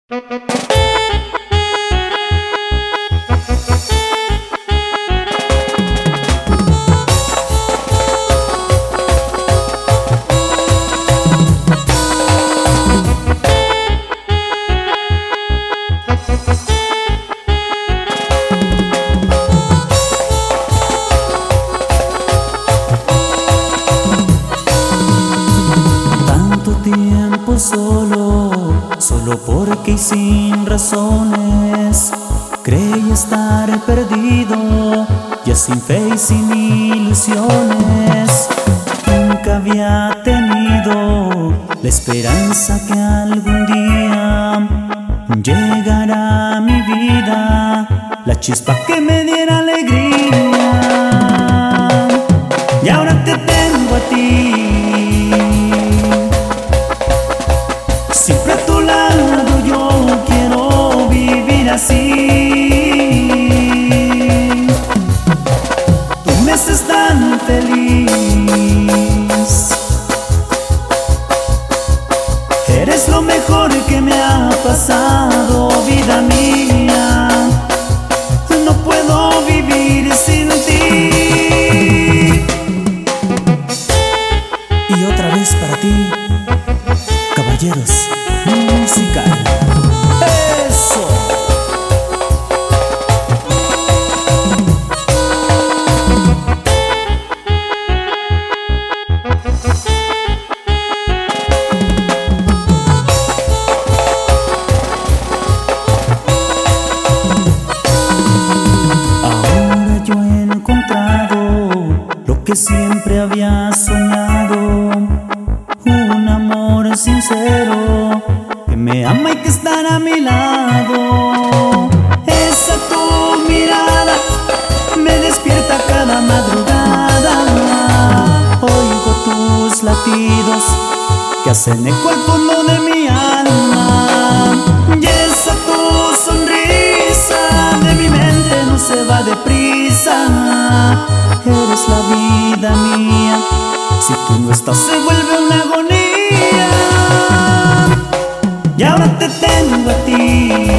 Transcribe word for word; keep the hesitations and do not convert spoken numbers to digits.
Tiempo solo, solo porque y sin razones creí estar perdido, ya sin fe y sin ilusiones. Nunca había tenido la esperanza que algún día llegará a mi vida la chispa que me diera alegría. Y ahora te tengo a ti, siempre a tu lado yo quiero vivir así. Tú me haces tan feliz, eres lo mejor que me ha pasado, vida mía. No puedo vivir sin ti. Y otra vez para ti, Caballeros Musical. ¡Eso! Ahora yo he encontrado lo que siempre había soñado, un amor sincero que me ama y que estará a mi lado. Esa tu mirada me despierta cada madrugada, oigo tus latidos que hacen eco al fondo de mi alma. Y esa tu sonrisa de mi mente no se va deprisa. Eres la vida mía, si tú no estás se vuelve una agonía. Y ahora te tengo a ti,